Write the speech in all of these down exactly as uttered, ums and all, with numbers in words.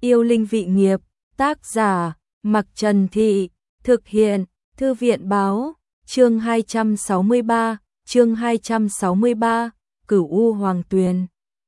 Yêu linh vị nghiệp, tác giả, Mặc Trần Thị, thực hiện, Thư viện báo, chương hai trăm sáu mươi ba, chương hai trăm sáu mươi ba, Cửu U Hoàng Tuyền.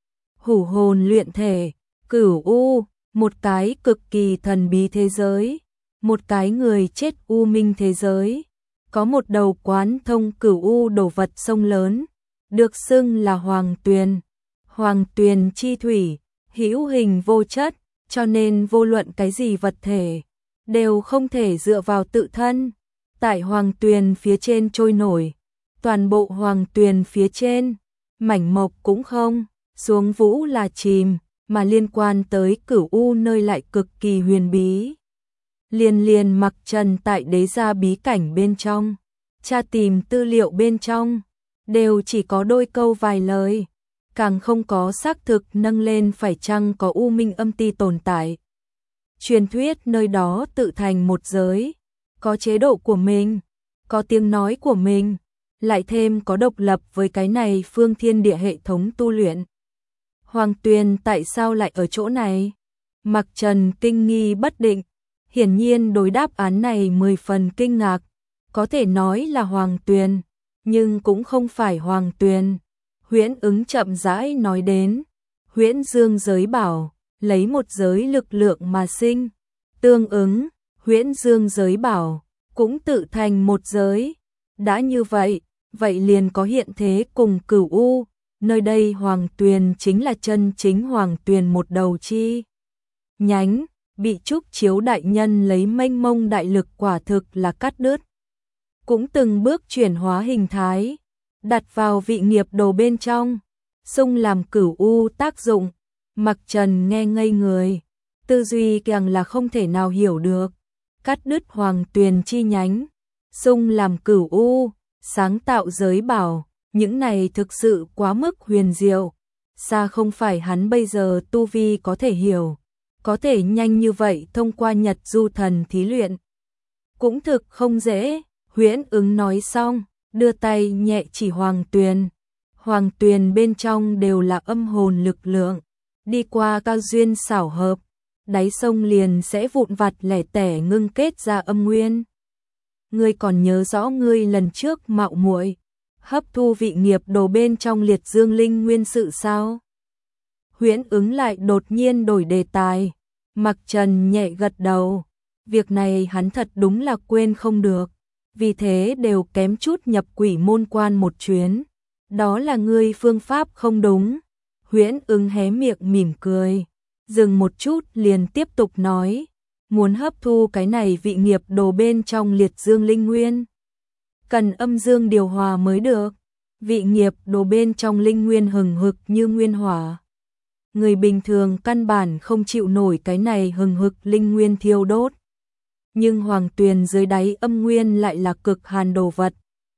Hủ hồn luyện thể, Cửu U, một cái cực kỳ thần bí thế giới, một cái người chết u minh thế giới, có một đầu quán thông Cửu U đồ vật sông lớn, được xưng là Hoàng Tuyền. Hoàng Tuyền chi thủy, hữu hình vô chất, cho nên vô luận cái gì vật thể đều không thể dựa vào tự thân, tại Hoàng Tuyền phía trên trôi nổi, toàn bộ Hoàng Tuyền phía trên, mảnh mộc cũng không, xuống vũ là chìm, mà liên quan tới Cửu U nơi lại cực kỳ huyền bí. Liên liên Mặc Trần tại đế gia bí cảnh bên trong, tra tìm tư liệu bên trong, đều chỉ có đôi câu vài lời, càng không có xác thực nâng lên phải chăng có U Minh âm ti tồn tại. Truyền thuyết nơi đó tự thành một giới, có chế độ của mình, có tiếng nói của mình, lại thêm có độc lập với cái này phương thiên địa hệ thống tu luyện. Hoàng Tuyền tại sao lại ở chỗ này? Mặc Trần kinh nghi bất định, hiển nhiên đối đáp án này mười phần kinh ngạc, có thể nói là Hoàng Tuyền, nhưng cũng không phải Hoàng Tuyền. Huyễn ứng chậm rãi nói đến, Huyễn Dương giới bảo, lấy một giới lực lượng mà sinh, tương ứng, Huyễn Dương giới bảo, cũng tự thành một giới. Đã như vậy, vậy liền có hiện thế cùng Cửu U, nơi đây Hoàng Tuyền chính là chân chính Hoàng Tuyền một đầu chi nhánh, bị Trúc Chiếu đại nhân lấy mênh mông đại lực quả thực là cắt đứt. Cũng từng bước chuyển hóa hình thái, đặt vào vị nghiệp đồ bên trong, xung làm Cửu U tác dụng. Mặc Trần nghe ngây người, tư duy càng là không thể nào hiểu được, cắt đứt Hoàng Tuyền chi nhánh, xung làm Cửu U, sáng tạo giới bảo, những này thực sự quá mức huyền diệu, xa không phải hắn bây giờ tu vi có thể hiểu, có thể nhanh như vậy thông qua Nhật Du thần thí luyện. Cũng thực không dễ, Huyễn ứng nói xong, đưa tay nhẹ chỉ Hoàng Tuyền. Hoàng Tuyền bên trong đều là âm hồn lực lượng, đi qua cao duyên xảo hợp, đáy sông liền sẽ vụn vặt lẻ tẻ ngưng kết ra âm nguyên. Ngươi còn nhớ rõ ngươi lần trước mạo muội hấp thu vị nghiệp đồ bên trong liệt dương linh nguyên sự sao? Huyễn ứng lại đột nhiên đổi đề tài. Mặc Trần nhẹ gật đầu, việc này hắn thật đúng là quên không được, vì thế đều kém chút nhập quỷ môn quan một chuyến. Đó là ngươi phương pháp không đúng. Huyễn ứng hé miệng mỉm cười, dừng một chút liền tiếp tục nói, muốn hấp thu cái này vị nghiệp đồ bên trong liệt dương linh nguyên, cần âm dương điều hòa mới được. Vị nghiệp đồ bên trong linh nguyên hừng hực như nguyên hỏa, người bình thường căn bản không chịu nổi cái này hừng hực linh nguyên thiêu đốt. Nhưng Hoàng Tuyền dưới đáy âm nguyên lại là cực hàn đồ vật,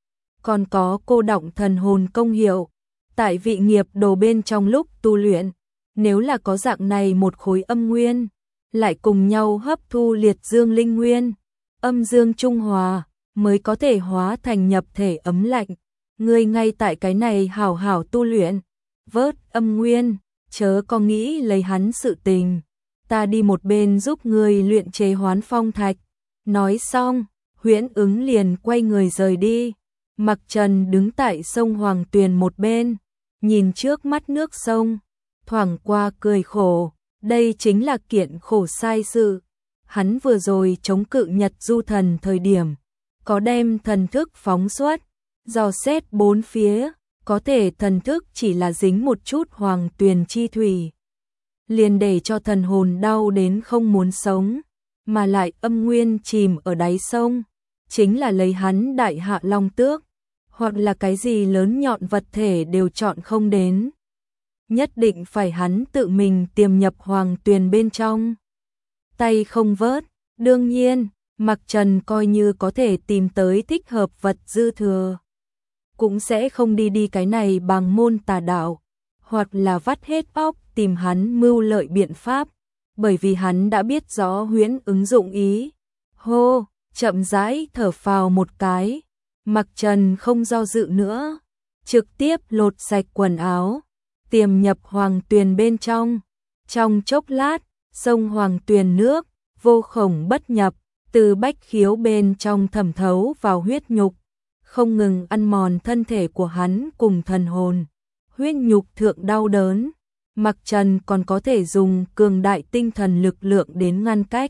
còn có cô động thần hồn công hiệu. Tại vị nghiệp đồ bên trong lúc tu luyện, nếu là có dạng này một khối âm nguyên, lại cùng nhau hấp thu liệt dương linh nguyên, âm dương trung hòa, mới có thể hóa thành nhập thể ấm lạnh. Ngươi ngay tại cái này hảo hảo tu luyện, vớt âm nguyên, chớ có nghĩ lấy hắn sự tình. Ta đi một bên giúp ngươi luyện chế hoán phong thạch. Nói xong, Huyễn ứng liền quay người rời đi. Mặc Trần đứng tại sông Hoàng Tuyền một bên, nhìn trước mắt nước sông, thoảng qua cười khổ, đây chính là kiện khổ sai sự. Hắn vừa rồi chống cự Nhật Du thần thời điểm, có đem thần thức phóng xuất, dò xét bốn phía, có thể thần thức chỉ là dính một chút Hoàng Tuyền chi thủy, liền để cho thần hồn đau đến không muốn sống, mà lại âm nguyên chìm ở đáy sông, chính là lấy hắn đại hạ long tước, hoặc là cái gì lớn nhọn vật thể đều chọn không đến. Nhất định phải hắn tự mình tiềm nhập Hoàng Tuyền bên trong, tay không vớt. Đương nhiên, Mặc Trần coi như có thể tìm tới thích hợp vật dư thừa, cũng sẽ không đi đi cái này bằng môn tà đạo, hoặc là vắt hết óc tìm hắn mưu lợi biện pháp, bởi vì hắn đã biết rõ Huyễn ứng dụng ý. Hô, chậm rãi thở phào một cái, Mặc Trần không do dự nữa, trực tiếp lột sạch quần áo, tiềm nhập Hoàng Tuyền bên trong. Trong chốc lát, Sông Hoàng Tuyền nước, vô khổng bất nhập, từ bách khiếu bên trong thẩm thấu vào huyết nhục, không ngừng ăn mòn thân thể của hắn cùng thần hồn. Huyết nhục thượng đau đớn, Mặc Trần còn có thể dùng cường đại tinh thần lực lượng đến ngăn cách.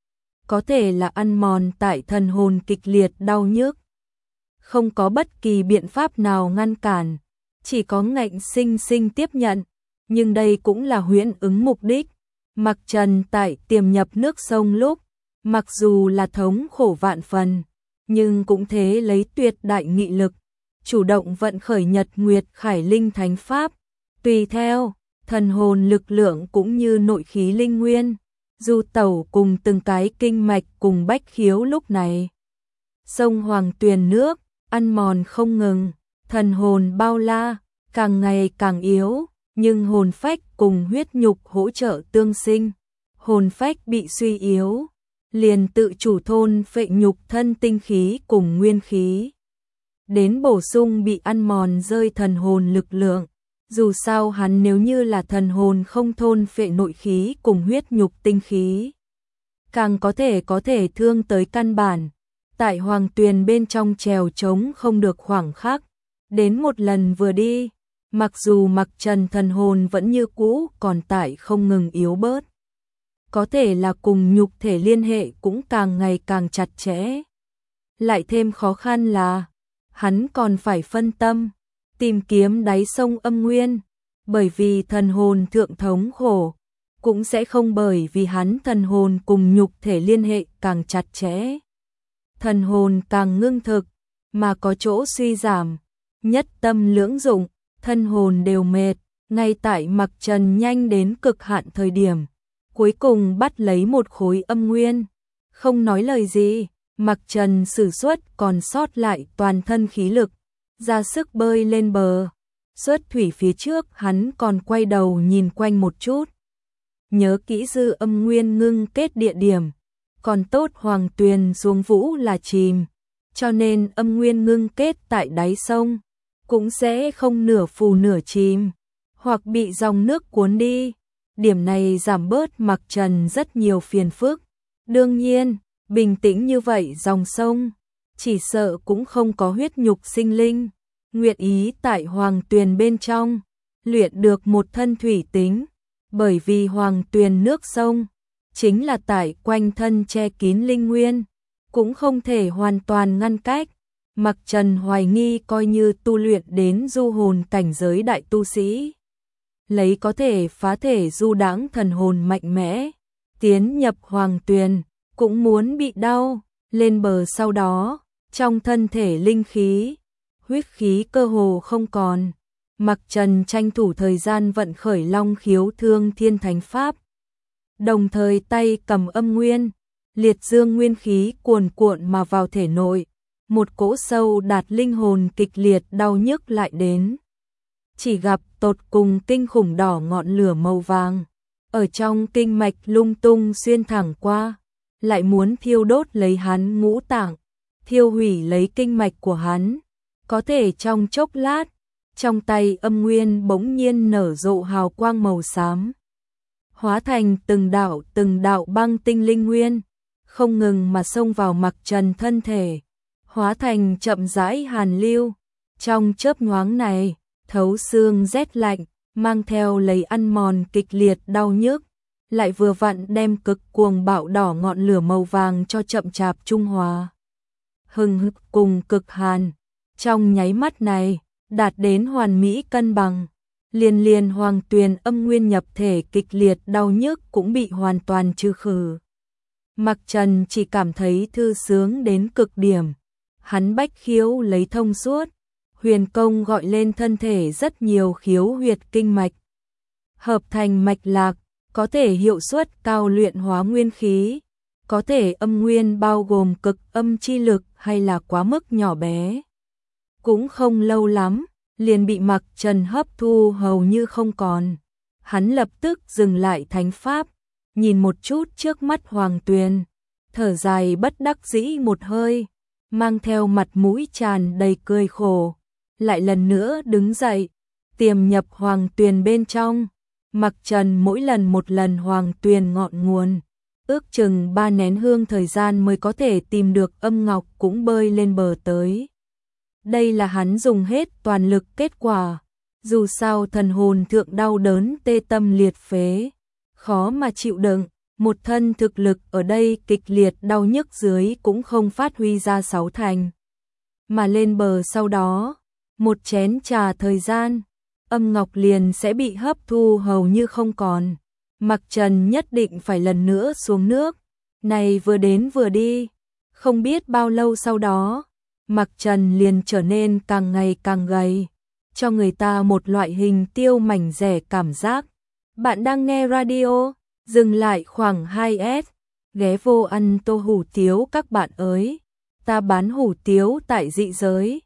Có thể là ăn mòn tại thần hồn kịch liệt đau nhức. Không có bất kỳ biện pháp nào ngăn cản, chỉ có ngạnh sinh sinh tiếp nhận. Nhưng đây cũng là huyễn ứng mục đích. Mặc Trần tại tiềm nhập nước sông lúc, mặc dù là thống khổ vạn phần, nhưng cũng thế lấy tuyệt đại nghị lực, chủ động vận khởi Nhật Nguyệt Khải Linh Thánh Pháp, tùy theo, thần hồn lực lượng cũng như nội khí linh nguyên, du tẩu cùng từng cái kinh mạch cùng bách khiếu lúc này. Sông Hoàng Tuyền nước, ăn mòn không ngừng, thần hồn bao la, càng ngày càng yếu, nhưng hồn phách cùng huyết nhục hỗ trợ tương sinh. Hồn phách bị suy yếu, liền tự chủ thôn phệ nhục thân tinh khí cùng nguyên khí. Đến bổ sung bị ăn mòn rơi thần hồn lực lượng. Dù sao hắn nếu như là thần hồn không thôn phệ nội khí cùng huyết nhục tinh khí, càng có thể có thể thương tới căn bản. Tại Hoàng Tuyền bên trong trèo trống không được khoảng khắc, đến một lần vừa đi, mặc dù Mặc Trần thần hồn vẫn như cũ còn tại không ngừng yếu bớt. Có thể là cùng nhục thể liên hệ cũng càng ngày càng chặt chẽ. Lại thêm khó khăn là, hắn còn phải phân tâm, tìm kiếm đáy sông âm nguyên, bởi vì thần hồn thượng thống khổ, cũng sẽ không bởi vì hắn thần hồn cùng nhục thể liên hệ càng chặt chẽ. Thần hồn càng ngưng thực, mà có chỗ suy giảm, nhất tâm lưỡng dụng, thân hồn đều mệt, ngay tại Mặc Trần nhanh đến cực hạn thời điểm, cuối cùng bắt lấy một khối âm nguyên, không nói lời gì, Mặc Trần sử xuất còn sót lại toàn thân khí lực, ra sức bơi lên bờ. Xuất thủy phía trước hắn còn quay đầu nhìn quanh một chút. Nhớ kỹ dư âm nguyên ngưng kết địa điểm, còn tốt Hoàng Tuyền xuống vũ là chìm, cho nên âm nguyên ngưng kết tại đáy sông, cũng sẽ không nửa phù nửa chìm, hoặc bị dòng nước cuốn đi. Điểm này giảm bớt Mặc Trần rất nhiều phiền phức. Đương nhiên, bình tĩnh như vậy dòng sông, chỉ sợ cũng không có huyết nhục sinh linh, nguyện ý tại Hoàng Tuyền bên trong, luyện được một thân thủy tính, bởi vì Hoàng Tuyền nước sông, chính là tại quanh thân che kín linh nguyên, cũng không thể hoàn toàn ngăn cách. Mặc Trần hoài nghi coi như tu luyện đến du hồn cảnh giới đại tu sĩ, lấy có thể phá thể du đãng thần hồn mạnh mẽ, tiến nhập Hoàng Tuyền, cũng muốn bị đau, lên bờ sau đó, trong thân thể linh khí, huyết khí cơ hồ không còn. Mặc Trần tranh thủ thời gian vận khởi Long Khiếu Thương Thiên Thánh Pháp, đồng thời tay cầm âm nguyên, liệt dương nguyên khí cuồn cuộn mà vào thể nội, một cỗ sâu đạt linh hồn kịch liệt đau nhức lại đến. Chỉ gặp tột cùng kinh khủng đỏ ngọn lửa màu vàng, ở trong kinh mạch lung tung xuyên thẳng qua, lại muốn thiêu đốt lấy hắn ngũ tạng, thiêu hủy lấy kinh mạch của hắn. Có thể trong chốc lát, trong tay âm nguyên bỗng nhiên nở rộ hào quang màu xám, hóa thành từng đạo từng đạo băng tinh linh nguyên, không ngừng mà xông vào Mặc Trần thân thể, hóa thành chậm rãi hàn lưu. Trong chớp nhoáng này, thấu xương rét lạnh, mang theo lấy ăn mòn kịch liệt đau nhức, lại vừa vặn đem cực cuồng bạo đỏ ngọn lửa màu vàng cho chậm chạp trung hòa. Hừng hực cùng cực hàn, trong nháy mắt này, đạt đến hoàn mỹ cân bằng, liền liền Hoàng Tuyền âm nguyên nhập thể kịch liệt đau nhức cũng bị hoàn toàn trừ khử. Mặc Trần chỉ cảm thấy thư sướng đến cực điểm, hắn bách khiếu lấy thông suốt, huyền công gọi lên thân thể rất nhiều khiếu huyệt kinh mạch, hợp thành mạch lạc, có thể hiệu suất cao luyện hóa nguyên khí, có thể âm nguyên bao gồm cực âm chi lực hay là quá mức nhỏ bé. Cũng không lâu lắm, liền bị Mặc Trần hấp thu hầu như không còn. Hắn lập tức dừng lại thánh pháp, nhìn một chút trước mắt Hoàng Tuyền, thở dài bất đắc dĩ một hơi, mang theo mặt mũi tràn đầy cười khổ, lại lần nữa đứng dậy, tiềm nhập Hoàng Tuyền bên trong. Mặc Trần mỗi lần một lần hoàng tuyền ngọn nguồn, ước chừng ba nén hương thời gian mới có thể tìm được âm ngọc cũng bơi lên bờ tới. Đây là hắn dùng hết toàn lực kết quả, dù sao thần hồn thượng đau đớn tê tâm liệt phế, khó mà chịu đựng, một thân thực lực ở đây kịch liệt đau nhức dưới cũng không phát huy ra sáu thành. Mà lên bờ sau đó, một chén trà thời gian, âm ngọc liền sẽ bị hấp thu hầu như không còn. Mặc Trần nhất định phải lần nữa xuống nước, này vừa đến vừa đi, không biết bao lâu sau đó, Mặc Trần liền trở nên càng ngày càng gầy, cho người ta một loại hình tiêu mảnh rẻ cảm giác. Bạn đang nghe radio, dừng lại khoảng hai S, ghé vô ăn tô hủ tiếu các bạn ơi, ta bán hủ tiếu tại dị giới.